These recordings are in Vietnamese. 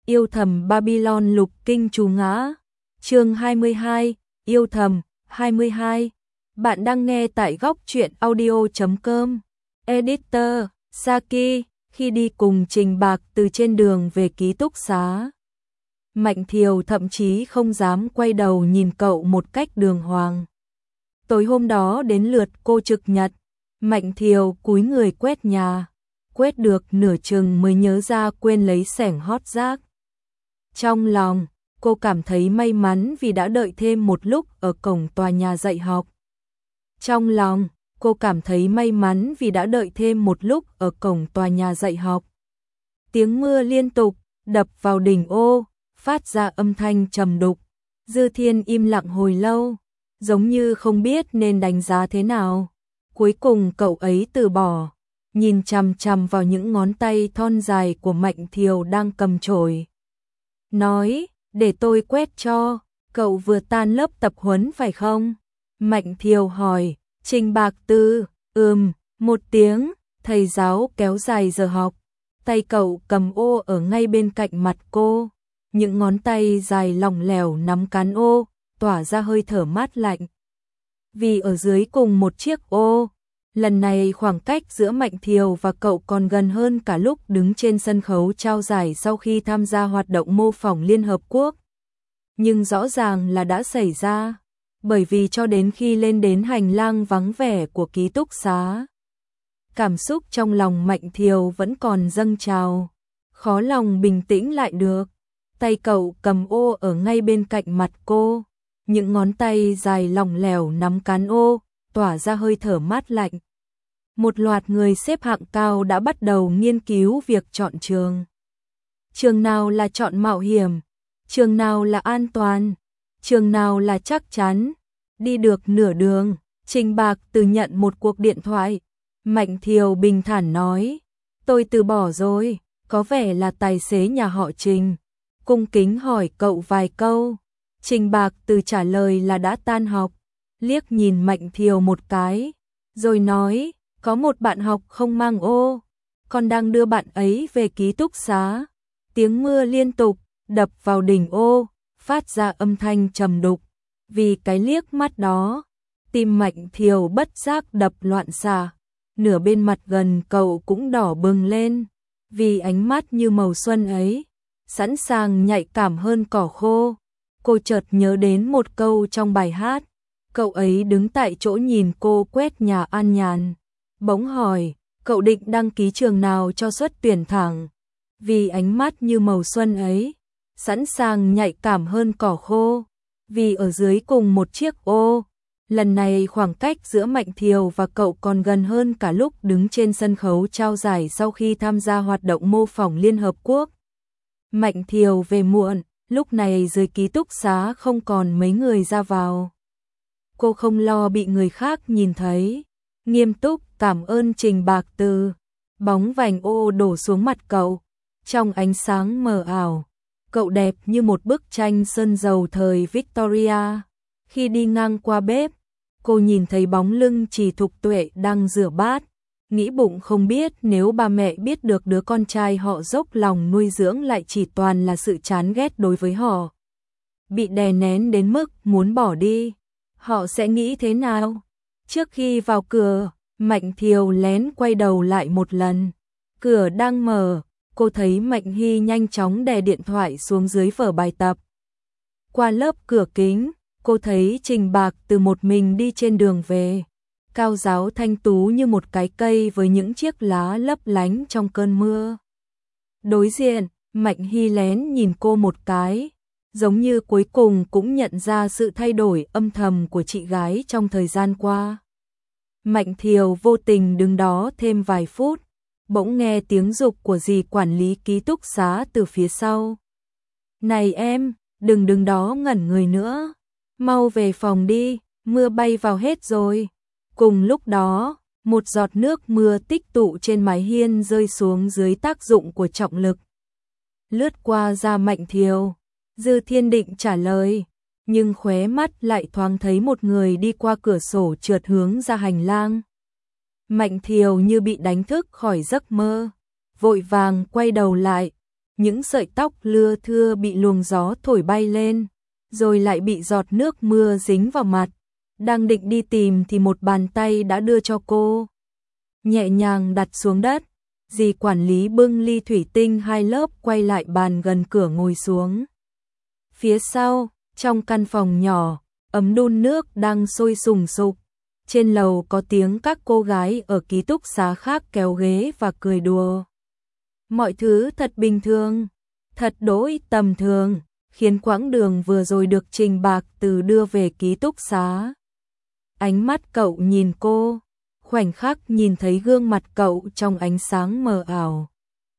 Yêu thầm Babylon lục kinh chú ngã. Chương 22, yêu thầm 22. Bạn đang nghe tại góc truyện audio.com. Editor Saki. Khi đi cùng Trình Bạc từ trên đường về ký túc xá, Mạnh Thiều thậm chí không dám quay đầu nhìn cậu một cách đường hoàng. Tối hôm đó đến lượt cô trực nhật, Mạnh Thiều cúi người quét nhà, quét được nửa chừng mới nhớ ra quên lấy xẻng hót rác. Trong lòng, cô cảm thấy may mắn vì đã đợi thêm một lúc ở cổng tòa nhà dạy học. Trong lòng, cô cảm thấy may mắn vì đã đợi thêm một lúc ở cổng tòa nhà dạy học. Tiếng mưa liên tục đập vào đỉnh ô, phát ra âm thanh trầm đục. Dư Thiên im lặng hồi lâu, giống như không biết nên đánh giá thế nào. Cuối cùng cậu ấy từ bỏ, nhìn chằm chằm vào những ngón tay thon dài của Mạnh Thiều đang cầm chổi. Nói, để tôi quét cho, cậu vừa tan lớp tập huấn phải không? Mạnh Thiều hỏi. Trình Bạc Tư, một tiếng, thầy giáo kéo dài giờ học. Tay cậu cầm ô ở ngay bên cạnh mặt cô. Những ngón tay dài lỏng lẻo nắm cán ô, tỏa ra hơi thở mát lạnh. Vì ở dưới cùng một chiếc ô, lần này khoảng cách giữa Mạnh Thiều và cậu còn gần hơn cả lúc đứng trên sân khấu trao giải sau khi tham gia hoạt động mô phỏng Liên Hợp Quốc. Nhưng rõ ràng là đã xảy ra, bởi vì cho đến khi lên đến hành lang vắng vẻ của ký túc xá, cảm xúc trong lòng Mạnh Thiều vẫn còn dâng trào, khó lòng bình tĩnh lại được. Tay cậu cầm ô ở ngay bên cạnh mặt cô, những ngón tay dài lỏng lẻo nắm cán ô, tỏa ra hơi thở mát lạnh. Một loạt người xếp hạng cao đã bắt đầu nghiên cứu việc chọn trường. Trường nào là chọn mạo hiểm, trường nào là an toàn, trường nào là chắc chắn. Đi được nửa đường, Trình Bạc Từ nhận một cuộc điện thoại. Mạnh Thiều bình thản nói, tôi từ bỏ rồi, có vẻ là tài xế nhà họ Trình. Cung kính hỏi cậu vài câu. Trình Bạc Từ trả lời là đã tan học, liếc nhìn Mạnh Thiều một cái, rồi nói, có một bạn học không mang ô, con đang đưa bạn ấy về ký túc xá. Tiếng mưa liên tục đập vào đỉnh ô, phát ra âm thanh trầm đục. Vì cái liếc mắt đó, tim Mạnh Thiều bất giác đập loạn xạ, nửa bên mặt gần cậu cũng đỏ bừng lên, vì ánh mắt như màu xuân ấy, sẵn sàng nhạy cảm hơn cỏ khô. Cô chợt nhớ đến một câu trong bài hát, cậu ấy đứng tại chỗ nhìn cô quét nhà an nhàn, bỗng hỏi, cậu định đăng ký trường nào cho suất tuyển thẳng? Vì ánh mắt như màu xuân ấy, sẵn sàng nhạy cảm hơn cỏ khô. Vì ở dưới cùng một chiếc ô, lần này khoảng cách giữa Mạnh Thiều và cậu còn gần hơn cả lúc đứng trên sân khấu trao giải sau khi tham gia hoạt động mô phỏng Liên Hợp Quốc. Mạnh Thiều về muộn, lúc này dưới ký túc xá không còn mấy người ra vào. Cô không lo bị người khác nhìn thấy, nghiêm túc cảm ơn Trình Bạc Từ. Bóng vành ô đổ xuống mặt cậu, trong ánh sáng mờ ảo. Cậu đẹp như một bức tranh sơn dầu thời Victoria. Khi đi ngang qua bếp, cô nhìn thấy bóng lưng Trì Thục Tuệ đang rửa bát, nghĩ bụng không biết nếu ba mẹ biết được đứa con trai họ dốc lòng nuôi dưỡng lại chỉ toàn là sự chán ghét đối với họ, bị đè nén đến mức muốn bỏ đi, họ sẽ nghĩ thế nào? Trước khi vào cửa, Mạnh Thiều lén quay đầu lại một lần. Cửa đang mở. Cô thấy Mạnh Hy nhanh chóng đè điện thoại xuống dưới vở bài tập. Qua lớp cửa kính, cô thấy Trình Bạc Từ một mình đi trên đường về, cao ráo thanh tú như một cái cây với những chiếc lá lấp lánh trong cơn mưa. Đối diện, Mạnh Hy lén nhìn cô một cái, giống như cuối cùng cũng nhận ra sự thay đổi âm thầm của chị gái trong thời gian qua. Mạnh Thiều vô tình đứng đó thêm vài phút, bỗng nghe tiếng giục của dì quản lý ký túc xá từ phía sau. Này em, đừng đứng đó ngẩn người nữa, mau về phòng đi, mưa bay vào hết rồi. Cùng lúc đó, một giọt nước mưa tích tụ trên mái hiên rơi xuống dưới tác dụng của trọng lực, lướt qua da Mạnh Thiều. Dư Thiên định trả lời, nhưng khóe mắt lại thoáng thấy một người đi qua cửa sổ trượt hướng ra hành lang. Mạnh Thiều như bị đánh thức khỏi giấc mơ, vội vàng quay đầu lại, những sợi tóc lưa thưa bị luồng gió thổi bay lên, rồi lại bị giọt nước mưa dính vào mặt. Đang định đi tìm thì một bàn tay đã đưa cho cô, nhẹ nhàng đặt xuống đất. Dì quản lý bưng ly thủy tinh 2 lớp quay lại bàn gần cửa ngồi xuống. Phía sau, trong căn phòng nhỏ, ấm đun nước đang sôi sùng sục. Trên lầu có tiếng các cô gái ở ký túc xá khác kéo ghế và cười đùa. Mọi thứ thật bình thường, thật đỗi tầm thường, khiến quãng đường vừa rồi được Trình Bạc Từ đưa về ký túc xá. Ánh mắt cậu nhìn cô, khoảnh khắc nhìn thấy gương mặt cậu trong ánh sáng mờ ảo.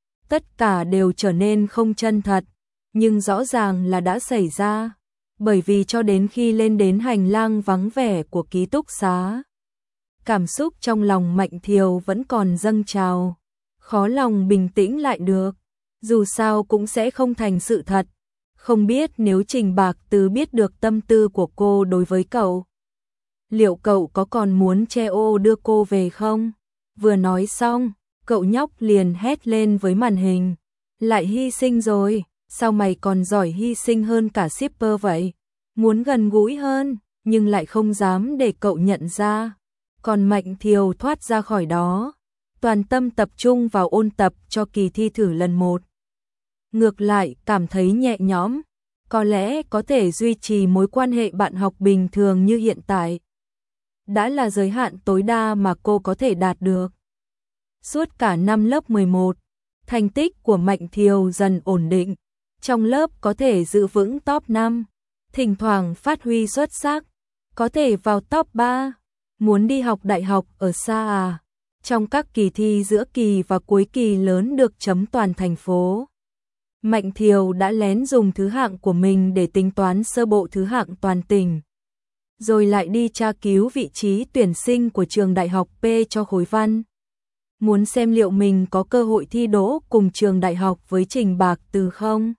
Tất cả đều trở nên không chân thật, nhưng rõ ràng là đã xảy ra, bởi vì cho đến khi lên đến hành lang vắng vẻ của ký túc xá, cảm xúc trong lòng Mạnh Thiều vẫn còn dâng trào, khó lòng bình tĩnh lại được, dù sao cũng sẽ không thành sự thật. Không biết nếu Trình Bạc Từ biết được tâm tư của cô đối với cậu, liệu cậu có còn muốn che ô đưa cô về không? Vừa nói xong, cậu nhóc liền hét lên với màn hình. Lại hy sinh rồi, sao mày còn giỏi hy sinh hơn cả shipper vậy? Muốn gần gũi hơn, nhưng lại không dám để cậu nhận ra. Còn Mạnh Thiều thoát ra khỏi đó, toàn tâm tập trung vào ôn tập cho kỳ thi thử lần 1. Ngược lại cảm thấy nhẹ nhõm, có lẽ có thể duy trì mối quan hệ bạn học bình thường như hiện tại. Đã là giới hạn tối đa mà cô có thể đạt được. Suốt cả năm lớp 11, thành tích của Mạnh Thiều dần ổn định, trong lớp có thể giữ vững top 5, thỉnh thoảng phát huy xuất sắc, có thể vào top 3. Muốn đi học đại học ở xa à? Trong các kỳ thi giữa kỳ và cuối kỳ lớn được chấm toàn thành phố, Mạnh Thiều đã lén dùng thứ hạng của mình để tính toán sơ bộ thứ hạng toàn tỉnh, rồi lại đi tra cứu vị trí tuyển sinh của trường đại học P cho khối văn. Muốn xem liệu mình có cơ hội thi đỗ cùng trường đại học với Trình Bạc Từ không?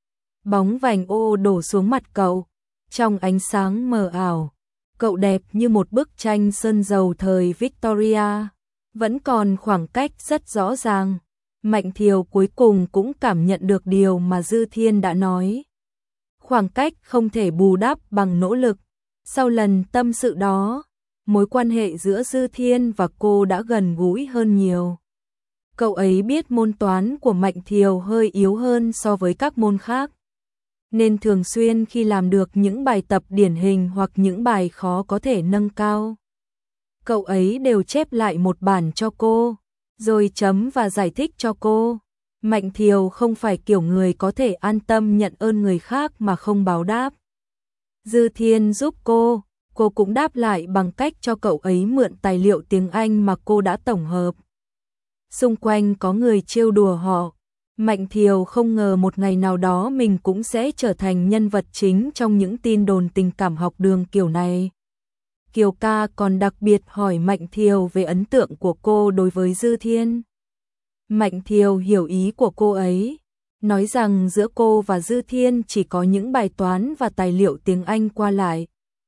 Bóng vành ô đổ xuống mặt cậu, trong ánh sáng mờ ảo, cậu đẹp như một bức tranh sơn dầu thời Victoria, vẫn còn khoảng cách rất rõ ràng. Mạnh Thiều cuối cùng cũng cảm nhận được điều mà Dư Thiên đã nói. Khoảng cách không thể bù đắp bằng nỗ lực. Sau lần tâm sự đó, mối quan hệ giữa Dư Thiên và cô đã gần gũi hơn nhiều. Cậu ấy biết môn toán của Mạnh Thiều hơi yếu hơn so với các môn khác, nên thường xuyên khi làm được những bài tập điển hình hoặc những bài khó có thể nâng cao, cậu ấy đều chép lại một bản cho cô, rồi chấm và giải thích cho cô. Mạnh Thiều không phải kiểu người có thể an tâm nhận ơn người khác mà không báo đáp. Dư Thiên giúp cô cũng đáp lại bằng cách cho cậu ấy mượn tài liệu tiếng Anh mà cô đã tổng hợp. Xung quanh có người trêu đùa họ. Mạnh Thiều không ngờ một ngày nào đó mình cũng sẽ trở thành nhân vật chính trong những tin đồn tình cảm học đường kiểu này. Kiều ca còn đặc biệt hỏi Mạnh Thiều về ấn tượng của cô đối với Dư Thiên. Mạnh Thiều hiểu ý của cô ấy, nói rằng giữa cô và Dư Thiên chỉ có những bài toán và tài liệu tiếng Anh qua lại.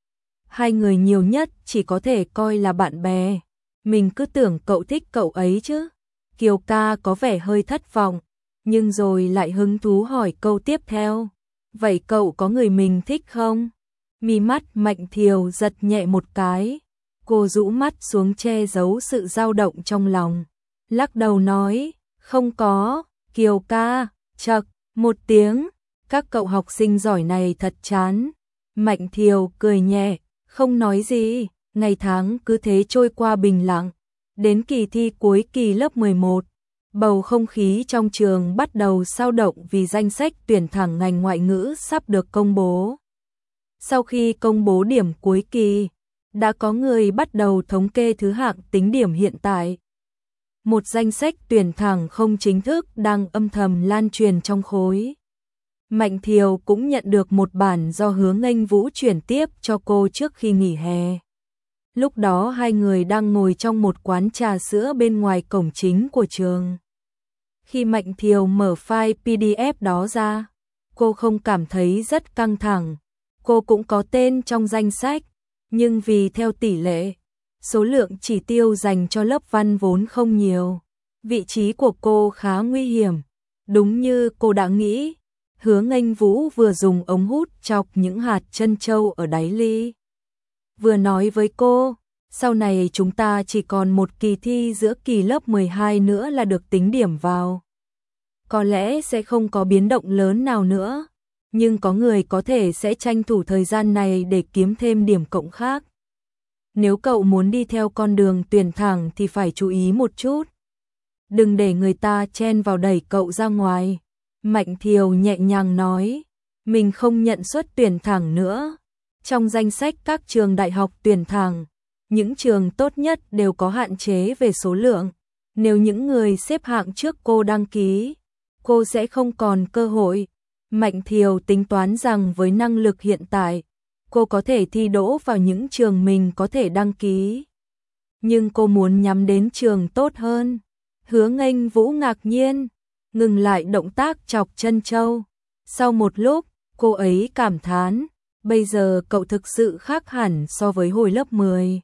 Hai người nhiều nhất chỉ có thể coi là bạn bè. Mình cứ tưởng cậu thích cậu ấy chứ. Kiều ca có vẻ hơi thất vọng, nhưng rồi lại hứng thú hỏi câu tiếp theo. Vậy cậu có người mình thích không? Mí mắt Mạnh Thiều giật nhẹ một cái. Cô rũ mắt xuống che giấu sự dao động trong lòng. Lắc đầu nói, không có. Kiều ca, chậc, một tiếng. Các cậu học sinh giỏi này thật chán. Mạnh Thiều cười nhẹ, không nói gì. Ngày tháng cứ thế trôi qua bình lặng. Đến kỳ thi cuối kỳ lớp 11, bầu không khí trong trường bắt đầu xao động vì danh sách tuyển thẳng ngành ngoại ngữ sắp được công bố. Sau khi công bố điểm cuối kỳ, đã có người bắt đầu thống kê thứ hạng tính điểm hiện tại. Một danh sách tuyển thẳng không chính thức đang âm thầm lan truyền trong khối. Mạnh Thiều cũng nhận được một bản do Hứa Nghênh Vũ chuyển tiếp cho cô trước khi nghỉ hè. Lúc đó hai người đang ngồi trong một quán trà sữa bên ngoài cổng chính của trường. Khi Mạnh Thiều mở file PDF đó ra, cô không cảm thấy rất căng thẳng. Cô cũng có tên trong danh sách, nhưng vì theo tỷ lệ, số lượng chỉ tiêu dành cho lớp văn vốn không nhiều. Vị trí của cô khá nguy hiểm, Đúng như cô đã nghĩ, Hứa Nghênh Vũ vừa dùng ống hút chọc những hạt trân châu ở đáy ly. Vừa nói với cô, sau này chúng ta chỉ còn một kỳ thi giữa kỳ lớp 12 nữa là được tính điểm vào. Có lẽ sẽ không có biến động lớn nào nữa, nhưng có người có thể sẽ tranh thủ thời gian này để kiếm thêm điểm cộng khác. Nếu cậu muốn đi theo con đường tuyển thẳng thì phải chú ý một chút. Đừng để người ta chen vào đẩy cậu ra ngoài. Mạnh Thiều nhẹ nhàng nói, mình không nhận suất tuyển thẳng nữa. Trong danh sách các trường đại học tuyển thẳng, những trường tốt nhất đều có hạn chế về số lượng. Nếu những người xếp hạng trước cô đăng ký, cô sẽ không còn cơ hội. Mạnh Thiều tính toán rằng với năng lực hiện tại, cô có thể thi đỗ vào những trường mình có thể đăng ký. Nhưng cô muốn nhắm đến trường tốt hơn. Hứa Nghênh Vũ ngạc nhiên, ngừng lại động tác chọc trân châu. Sau một lúc, cô ấy cảm thán, bây giờ cậu thực sự khác hẳn so với hồi lớp 10.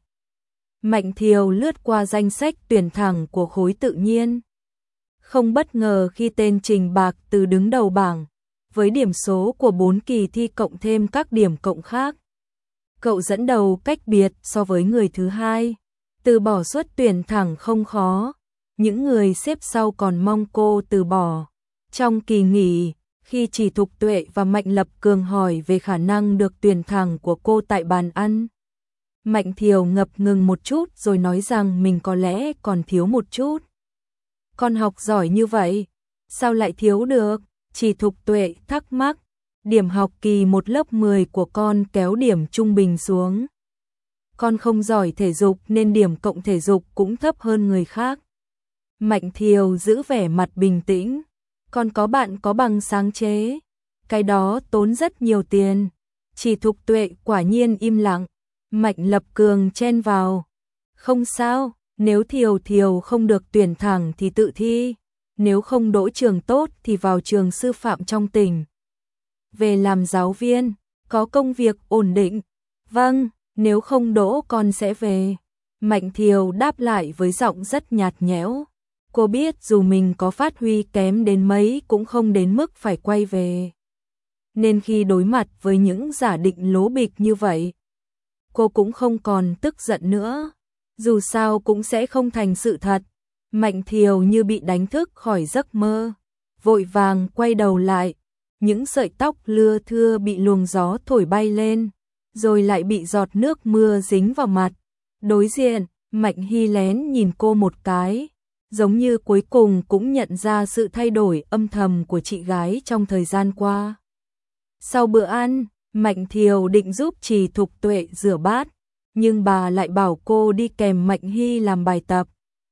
Mạnh Thiều lướt qua danh sách tuyển thẳng của khối tự nhiên. Không bất ngờ khi tên Trình Bạc Từ đứng đầu bảng, với điểm số của 4 kỳ thi cộng thêm các điểm cộng khác. Cậu dẫn đầu cách biệt so với người thứ hai. Từ bỏ suất tuyển thẳng không khó, những người xếp sau còn mong cô từ bỏ. Trong kỳ nghỉ, khi Chỉ Thục Tuệ và Mạnh Lập Cường hỏi về khả năng được tuyển thẳng của cô tại bàn ăn, Mạnh Thiều ngập ngừng một chút rồi nói rằng mình có lẽ còn thiếu một chút. Con học giỏi như vậy, sao lại thiếu được? Chỉ Thục Tuệ thắc mắc, điểm học kỳ 1 lớp 10 của con kéo điểm trung bình xuống. Con không giỏi thể dục nên điểm cộng thể dục cũng thấp hơn người khác. Mạnh Thiều giữ vẻ mặt bình tĩnh, con có bạn có bằng sáng chế, cái đó tốn rất nhiều tiền. Chỉ Thục Tuệ quả nhiên im lặng. Mạnh Lập Cường chen vào, không sao, nếu Thiều không được tuyển thẳng thì tự thi, nếu không đỗ trường tốt thì vào trường sư phạm trong tỉnh. Về làm giáo viên, có công việc ổn định. Vâng, nếu không đỗ con sẽ về. Mạnh Thiều đáp lại với giọng rất nhạt nhẽo. Cô biết dù mình có phát huy kém đến mấy cũng không đến mức phải quay về. Nên khi đối mặt với những giả định lố bịch như vậy, cô cũng không còn tức giận nữa. Dù sao cũng sẽ không thành sự thật. Mạnh Thiều như bị đánh thức khỏi giấc mơ, vội vàng quay đầu lại. Những sợi tóc lưa thưa bị luồng gió thổi bay lên, rồi lại bị giọt nước mưa dính vào mặt. Đối diện, Mạnh Hy lén nhìn cô một cái, giống như cuối cùng cũng nhận ra sự thay đổi âm thầm của chị gái trong thời gian qua. Sau bữa ăn, Mạnh Thiều định giúp Trì Thục Tuệ rửa bát, nhưng bà lại bảo cô đi kèm Mạnh Hy làm bài tập.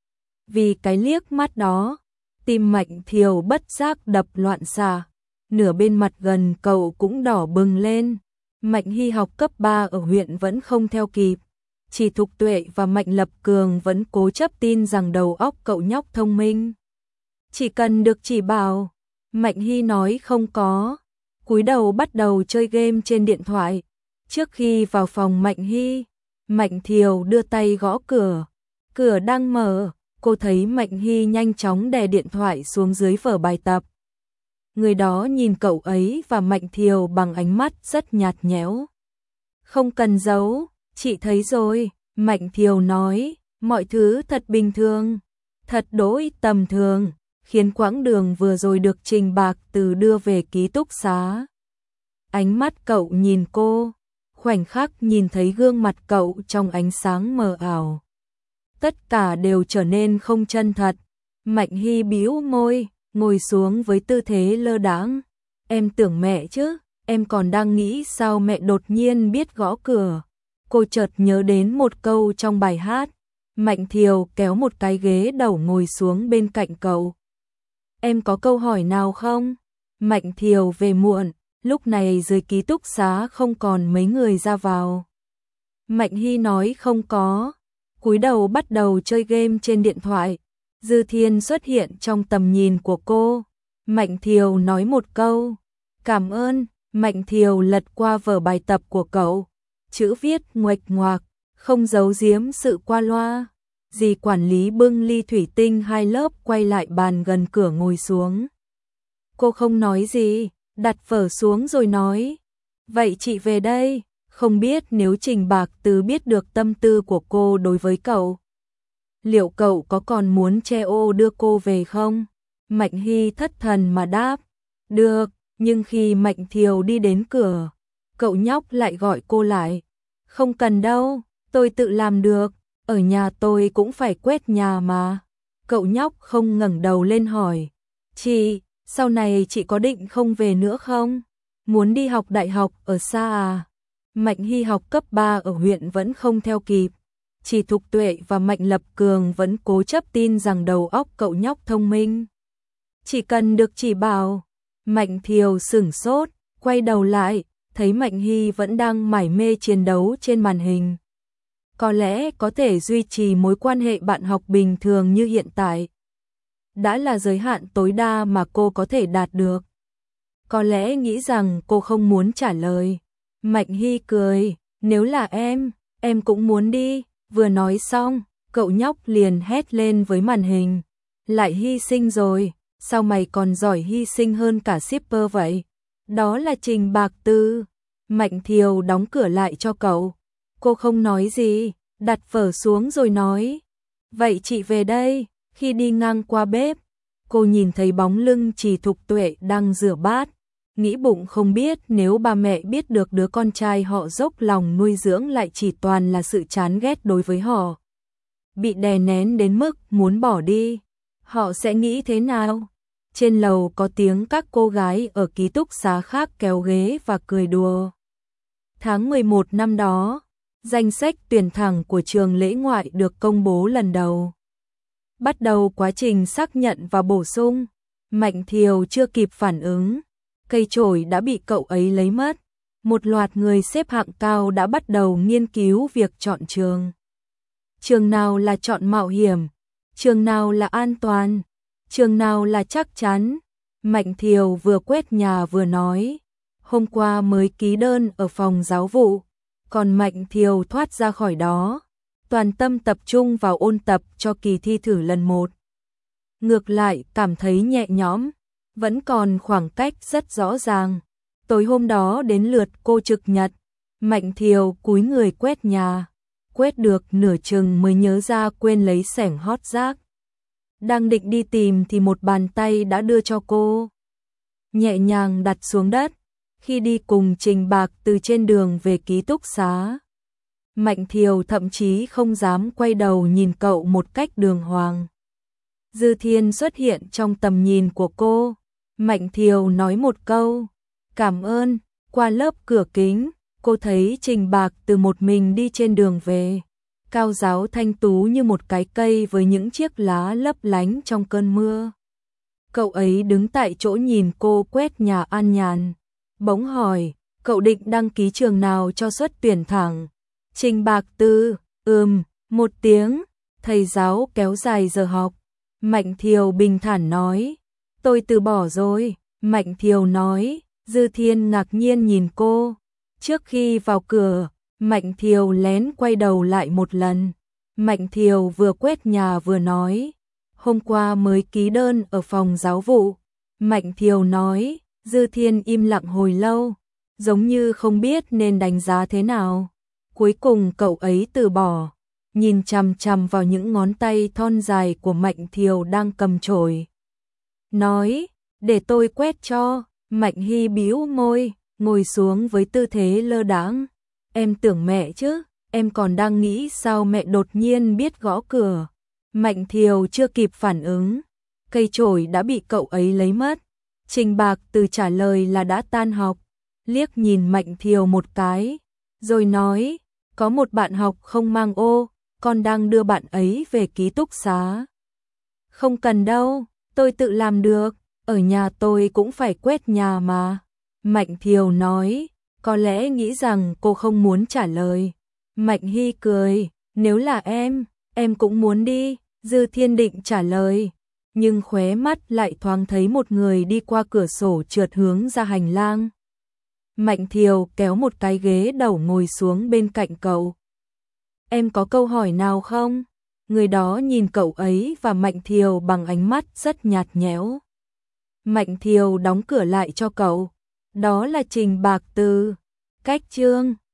Vì cái liếc mắt đó, tim Mạnh Thiều bất giác đập loạn xạ, nửa bên mặt gần cậu cũng đỏ bừng lên. Mạnh Hy học cấp 3 ở huyện vẫn không theo kịp. Chỉ Thục Tuệ và Mạnh Lập Cường vẫn cố chấp tin rằng đầu óc cậu nhóc thông minh. Chỉ cần được chỉ bảo. Mạnh Hy nói không có, cúi đầu bắt đầu chơi game trên điện thoại. Trước khi vào phòng Mạnh Hy, Mạnh Thiều đưa tay gõ cửa. Cửa đang mở, cô thấy Mạnh Hy nhanh chóng đè điện thoại xuống dưới vở bài tập. Người đó nhìn cậu ấy và Mạnh Thiều bằng ánh mắt rất nhạt nhẽo. Không cần giấu, chị thấy rồi, Mạnh Thiều nói, mọi thứ thật bình thường, thật đỗi tầm thường, khiến quãng đường vừa rồi được Trình Bạc Từ đưa về ký túc xá. Ánh mắt cậu nhìn cô, khoảnh khắc nhìn thấy gương mặt cậu trong ánh sáng mờ ảo. Tất cả đều trở nên không chân thật. Mạnh Hy bĩu môi, ngồi xuống với tư thế lơ đãng. Em tưởng mẹ chứ, em còn đang nghĩ sao mẹ đột nhiên biết gõ cửa. Cô chợt nhớ đến một câu trong bài hát. Mạnh Thiều kéo một cái ghế đầu ngồi xuống bên cạnh cậu. Em có câu hỏi nào không? Mạnh Thiều về muộn, lúc này dưới ký túc xá không còn mấy người ra vào. Mạnh Hy nói không có, cúi đầu bắt đầu chơi game trên điện thoại. Dư Thiên xuất hiện trong tầm nhìn của cô. Mạnh Thiều nói một câu, cảm ơn. Mạnh Thiều lật qua vở bài tập của cậu, chữ viết nguệch ngoạc, không giấu giếm sự qua loa. Dì quản lý bưng ly thủy tinh 2 lớp quay lại bàn gần cửa ngồi xuống. Cô không nói gì, đặt vở xuống rồi nói. Vậy chị về đây, không biết nếu Trình Bạc Tứ biết được tâm tư của cô đối với cậu. Liệu cậu có còn muốn che ô đưa cô về không? Mạnh Hy thất thần mà đáp. Được, nhưng khi Mạnh Thiều đi đến cửa, cậu nhóc lại gọi cô lại. Không cần đâu, tôi tự làm được, ở nhà tôi cũng phải quét nhà mà. Cậu nhóc không ngẩng đầu lên hỏi. Chị, sau này chị có định không về nữa không? Muốn đi học đại học ở xa à? Mạnh Hy học cấp 3 ở huyện vẫn không theo kịp. Chỉ Thục Tuệ và Mạnh Lập Cường vẫn cố chấp tin rằng đầu óc cậu nhóc thông minh. Chỉ cần được chỉ bảo. Mạnh Thiều sửng sốt, quay đầu lại, thấy Mạnh Hy vẫn đang mải mê chiến đấu trên màn hình. Có lẽ có thể duy trì mối quan hệ bạn học bình thường như hiện tại. Đã là giới hạn tối đa mà cô có thể đạt được. Có lẽ nghĩ rằng cô không muốn trả lời. Mạnh Hy cười, nếu là em cũng muốn đi. Vừa nói xong, cậu nhóc liền hét lên với màn hình. Lại hy sinh rồi, sao mày còn giỏi hy sinh hơn cả shipper vậy? Đó là Trình Bạc Tư. Mạnh Thiều đóng cửa lại cho cậu. Cô không nói gì, đặt vở xuống rồi nói. Vậy chị về đây. Khi đi ngang qua bếp, cô nhìn thấy bóng lưng Trì Thục Tuệ đang rửa bát. Nghĩ bụng không biết nếu ba mẹ biết được đứa con trai họ dốc lòng nuôi dưỡng lại chỉ toàn là sự chán ghét đối với họ. Bị đè nén đến mức muốn bỏ đi. Họ sẽ nghĩ thế nào? Trên lầu có tiếng các cô gái ở ký túc xá khác kéo ghế và cười đùa. Tháng 11 năm đó, danh sách tuyển thẳng của trường Lễ Ngoại được công bố lần đầu. Bắt đầu quá trình xác nhận và bổ sung. Mạnh Thiều chưa kịp phản ứng. Cây chổi đã bị cậu ấy lấy mất. Một loạt người xếp hạng cao đã bắt đầu nghiên cứu việc chọn trường. Trường nào là chọn mạo hiểm? Trường nào là an toàn? Trường nào là chắc chắn? Mạnh Thiều vừa quét nhà vừa nói. Hôm qua mới ký đơn ở phòng giáo vụ. Còn Mạnh Thiều thoát ra khỏi đó. Toàn tâm tập trung vào ôn tập cho kỳ thi thử lần 1. Ngược lại cảm thấy nhẹ nhõm. Vẫn còn khoảng cách rất rõ ràng. Tối hôm đó đến lượt cô trực nhật. Mạnh Thiều cúi người quét nhà. Quét được nửa chừng mới nhớ ra quên lấy xẻng hót rác. Đang định đi tìm thì một bàn tay đã đưa cho cô. Nhẹ nhàng đặt xuống đất. Khi đi cùng Trình Bạc từ trên đường về ký túc xá. Mạnh Thiều thậm chí không dám quay đầu nhìn cậu một cách đường hoàng. Dư Thiên xuất hiện trong tầm nhìn của cô. Mạnh Thiều nói một câu. Cảm ơn. Qua lớp cửa kính, cô thấy Trình Bạc từ một mình đi trên đường về. Cao ráo thanh tú như một cái cây với những chiếc lá lấp lánh trong cơn mưa. Cậu ấy đứng tại chỗ nhìn cô quét nhà an nhàn. Bỗng hỏi, cậu định đăng ký trường nào cho suất tuyển thẳng? Trình Bạc Tư, một tiếng. Thầy giáo kéo dài giờ học. Mạnh Thiều bình thản nói, tôi từ bỏ rồi. Mạnh Thiều nói. Dư Thiên ngạc nhiên nhìn cô. Trước khi vào cửa, Mạnh Thiều lén quay đầu lại một lần. Mạnh Thiều vừa quét nhà vừa nói. Hôm qua mới ký đơn ở phòng giáo vụ. Mạnh Thiều nói. Dư Thiên im lặng hồi lâu, giống như không biết nên đánh giá thế nào. Cuối cùng cậu ấy từ bỏ, nhìn chằm chằm vào những ngón tay thon dài của Mạnh Thiều đang cầm chổi. Nói, để tôi quét cho. Mạnh Hy bĩu môi, ngồi xuống với tư thế lơ đãng. Em tưởng mẹ chứ, em còn đang nghĩ sao mẹ đột nhiên biết gõ cửa. Mạnh Thiều chưa kịp phản ứng, cây chổi đã bị cậu ấy lấy mất. Trình Bạc Từ trả lời là đã tan học, liếc nhìn Mạnh Thiều một cái, rồi nói, có một bạn học không mang ô, con đang đưa bạn ấy về ký túc xá. Không cần đâu, tôi tự làm được, ở nhà tôi cũng phải quét nhà mà. Mạnh Thiều nói, có lẽ nghĩ rằng cô không muốn trả lời. Mạnh Hy cười, nếu là em cũng muốn đi. Dư Thiên định trả lời, nhưng khóe mắt lại thoáng thấy một người đi qua cửa sổ trượt hướng ra hành lang. Mạnh Thiều kéo một cái ghế đầu ngồi xuống bên cạnh cậu. Em có câu hỏi nào không? Người đó nhìn cậu ấy và Mạnh Thiều bằng ánh mắt rất nhạt nhẽo. Mạnh Thiều đóng cửa lại cho cậu. Đó là Trình Bạc Từ. Cách chương